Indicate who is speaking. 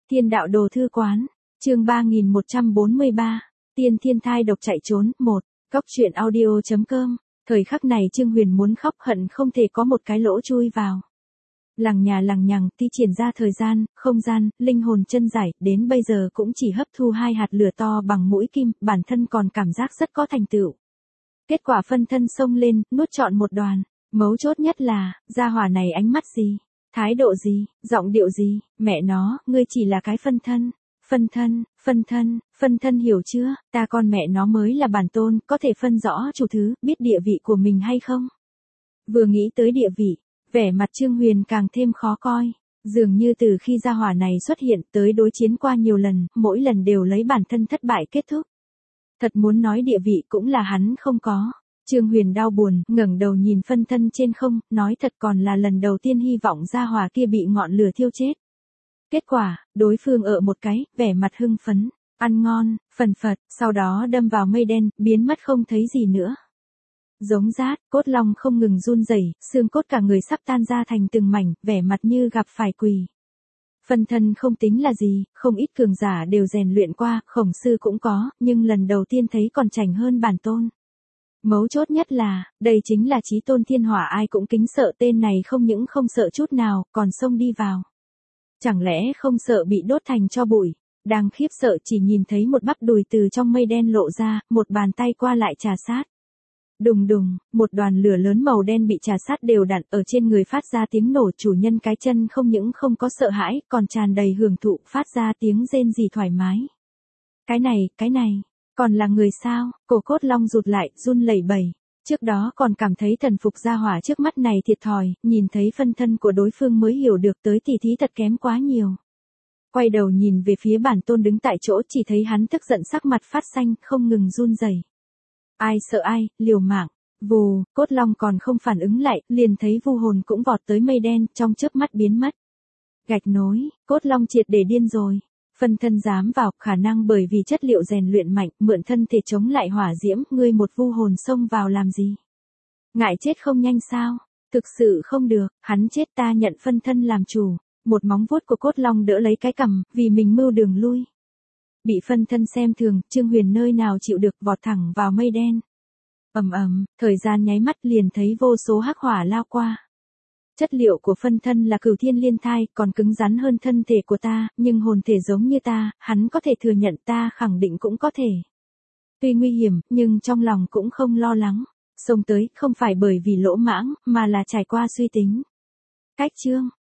Speaker 1: Thiên đạo đồ thư quán, chương 3143, tiên thiên thai độc chạy trốn, 1, Cóc truyện audio.com, thời khắc này Trương Huyền muốn khóc hận không thể có một cái lỗ chui vào. Lằng nhà lằng nhằng, ti triển ra thời gian, không gian, linh hồn chân giải, đến bây giờ cũng chỉ hấp thu 2 hạt lửa to bằng mũi kim, bản thân còn cảm giác rất có thành tựu. Kết quả phân thân xông lên, nuốt trọn một đoàn, mấu chốt nhất là, gia hỏa này ánh mắt gì? Thái độ gì, giọng điệu gì, mẹ nó, ngươi chỉ là cái phân thân hiểu chưa, ta con mẹ nó mới là bản tôn, có thể phân rõ chủ thứ, biết địa vị của mình hay không? Vừa nghĩ tới địa vị, vẻ mặt Trương Huyền càng thêm khó coi, dường như từ khi gia hỏa này xuất hiện tới đối chiến qua nhiều lần, mỗi lần đều lấy bản thân thất bại kết thúc. Thật muốn nói địa vị cũng là hắn không có. Trương Huyền đau buồn, ngẩng đầu nhìn phân thân trên không, nói thật còn là lần đầu tiên hy vọng gia hỏa kia bị ngọn lửa thiêu chết. Kết quả, đối phương ở một cái, vẻ mặt hưng phấn, ăn ngon, phần phật, sau đó đâm vào mây đen, biến mất không thấy gì nữa. Giống rát, cốt long không ngừng run rẩy, xương cốt cả người sắp tan ra thành từng mảnh, vẻ mặt như gặp phải quỷ. Phân thân không tính là gì, không ít cường giả đều rèn luyện qua, khổng sư cũng có, nhưng lần đầu tiên thấy còn chảnh hơn bản tôn. Mấu chốt nhất là, đây chính là chí tôn thiên hỏa, ai cũng kính sợ, tên này không những không sợ chút nào, còn xông đi vào. Chẳng lẽ không sợ bị đốt thành tro bụi? Đang khiếp sợ chỉ nhìn thấy một bắp đùi từ trong mây đen lộ ra, một bàn tay qua lại trà sát. Đùng đùng, một đoàn lửa lớn màu đen bị trà sát đều đặn ở trên người phát ra tiếng nổ, chủ nhân cái chân không những không có sợ hãi, còn tràn đầy hưởng thụ, phát ra tiếng rên rỉ thoải mái. Cái này, còn là người sao? Cổ cốt long rụt lại, run lẩy bẩy. Trước đó còn cảm thấy thần phục gia hỏa trước mắt này thiệt thòi, nhìn thấy phân thân của đối phương mới hiểu được tới tỷ thí thật kém quá nhiều. Quay đầu nhìn về phía bản tôn đứng tại chỗ, chỉ thấy hắn tức giận sắc mặt phát xanh, không ngừng run rẩy. Ai sợ ai, liều mạng. Vù, cốt long còn không phản ứng lại, liền thấy vu hồn cũng vọt tới mây đen, trong chớp mắt biến mất. Gạch nối, cốt long triệt để điên rồi. Phân thân dám vào, khả năng bởi vì chất liệu rèn luyện mạnh, mượn thân thể chống lại hỏa diễm, ngươi một vu hồn xông vào làm gì? Ngại chết không nhanh sao? Thực sự không được, hắn chết ta nhận phân thân làm chủ. Một móng vuốt của cốt long đỡ lấy cái cằm, vì mình mưu đường lui. Bị phân thân xem thường, Trương Huyền nơi nào chịu được, vọt thẳng vào mây đen. Thời gian nháy mắt liền thấy vô số hắc hỏa lao qua. Chất liệu của phân thân là cửu thiên liên thai, còn cứng rắn hơn thân thể của ta, nhưng hồn thể giống như ta, hắn có thể thừa nhận, ta khẳng định cũng có thể. Tuy nguy hiểm, nhưng trong lòng cũng không lo lắng. Xông tới, không phải bởi vì lỗ mãng, mà là trải qua suy tính. Cách chương,